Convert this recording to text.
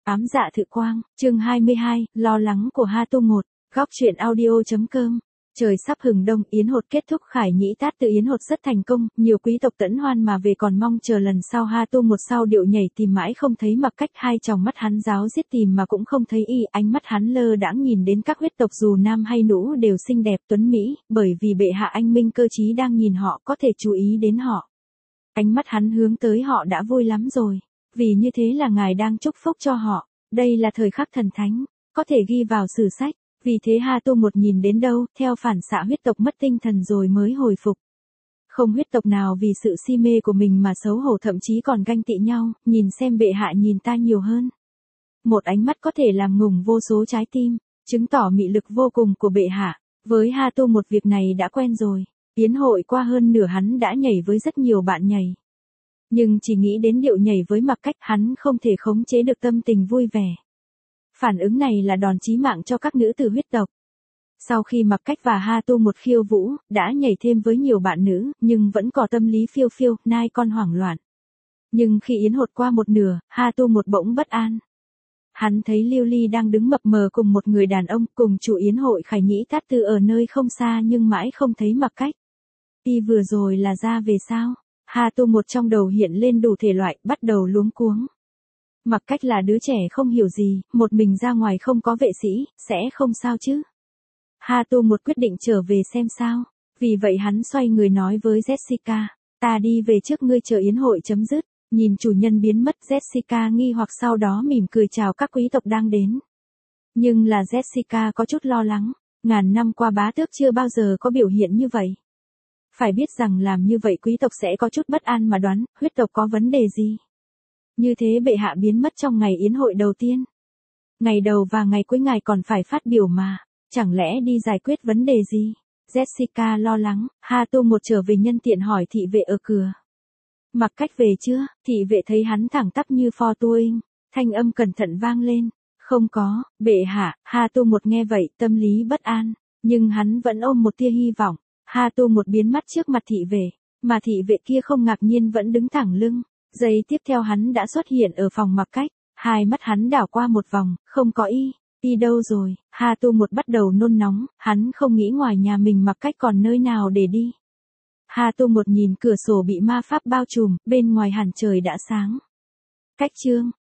Ám dạ thự quang, chương 22, lo lắng của Ha Tu một, góc truyện audio.com. Trời sắp hừng đông, yến hột kết thúc, Khải Nhĩ Tát từ yến hột rất thành công, nhiều quý tộc tẫn hoan mà về còn mong chờ lần sau. Ha Tu một sau điệu nhảy tìm mãi không thấy Mặc Cách, hai tròng mắt hắn ráo riết tìm mà cũng không thấy y, ánh mắt hắn lơ đãng nhìn đến các huyết tộc dù nam hay nữ đều xinh đẹp tuấn mỹ, bởi vì bệ hạ anh minh cơ trí đang nhìn họ, có thể chú ý đến họ. Ánh mắt hắn hướng tới họ đã vui lắm rồi, vì như thế là ngài đang chúc phúc cho họ, đây là thời khắc thần thánh, có thể ghi vào sử sách. Vì thế Ha Tu một nhìn đến đâu, theo phản xạ huyết tộc mất tinh thần rồi mới hồi phục. Không huyết tộc nào vì sự si mê của mình mà xấu hổ, thậm chí còn ganh tị nhau, nhìn xem bệ hạ nhìn ta nhiều hơn. Một ánh mắt có thể làm ngùng vô số trái tim, chứng tỏ mị lực vô cùng của bệ hạ. Với Ha Tu một việc này đã quen rồi, yến hội qua hơn nửa hắn đã nhảy với rất nhiều bạn nhảy. Nhưng chỉ nghĩ đến điệu nhảy với Mặc Cách, hắn không thể khống chế được tâm tình vui vẻ. Phản ứng này là đòn chí mạng cho các nữ tử huyết tộc. Sau khi Mặc Cách và Ha Tu một khiêu vũ, đã nhảy thêm với nhiều bạn nữ, nhưng vẫn có tâm lý phiêu phiêu, nai con hoảng loạn. Nhưng khi yến hột qua một nửa, Ha Tu một bỗng bất an. Hắn thấy Lưu Ly đang đứng mập mờ cùng một người đàn ông, cùng chủ yến hội Khải Nhĩ Tát Tư ở nơi không xa, nhưng mãi không thấy Mặc Cách. Y vừa rồi là ra về sao? Ha Tu một trong đầu hiện lên đủ thể loại, bắt đầu luống cuống. Mặc Cách là đứa trẻ không hiểu gì, một mình ra ngoài không có vệ sĩ, sẽ không sao chứ. Ha Tu một quyết định trở về xem sao, vì vậy hắn xoay người nói với Jessica, ta đi về trước, ngươi chờ yến hội chấm dứt. Nhìn chủ nhân biến mất, Jessica nghi hoặc, sau đó mỉm cười chào các quý tộc đang đến. Nhưng là Jessica có chút lo lắng, ngàn năm qua bá tước chưa bao giờ có biểu hiện như vậy. Phải biết rằng làm như vậy quý tộc sẽ có chút bất an mà đoán, huyết tộc có vấn đề gì. Như thế bệ hạ biến mất trong ngày yến hội đầu tiên. Ngày đầu và ngày cuối ngài còn phải phát biểu mà, chẳng lẽ đi giải quyết vấn đề gì? Jessica lo lắng, Ha Tu một trở về nhân tiện hỏi thị vệ ở cửa. Mặc Cách về chưa? Thị vệ thấy hắn thẳng tắp như pho tuênh, thanh âm cẩn thận vang lên. Không có, bệ hạ. Ha Tu một nghe vậy tâm lý bất an, nhưng hắn vẫn ôm một tia hy vọng. Ha Tu một biến mất trước mặt thị vệ, mà thị vệ kia không ngạc nhiên vẫn đứng thẳng lưng. Giây tiếp theo hắn đã xuất hiện ở phòng Mặc Cách, hai mắt hắn đảo qua một vòng, không có y. Y đâu rồi? Ha Tu một bắt đầu nôn nóng, hắn không nghĩ ngoài nhà mình Mặc Cách còn nơi nào để đi. Ha Tu một nhìn cửa sổ bị ma pháp bao trùm, bên ngoài hẳn trời đã sáng. Cách chương